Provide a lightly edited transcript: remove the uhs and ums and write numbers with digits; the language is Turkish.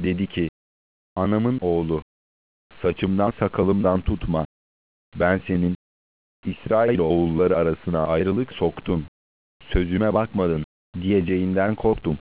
Dedi ki, anamın oğlu, saçımdan sakalımdan tutma. Ben senin İsrail oğulları arasına ayrılık soktum. Sözüme bakmadın diyeceğinden korktum.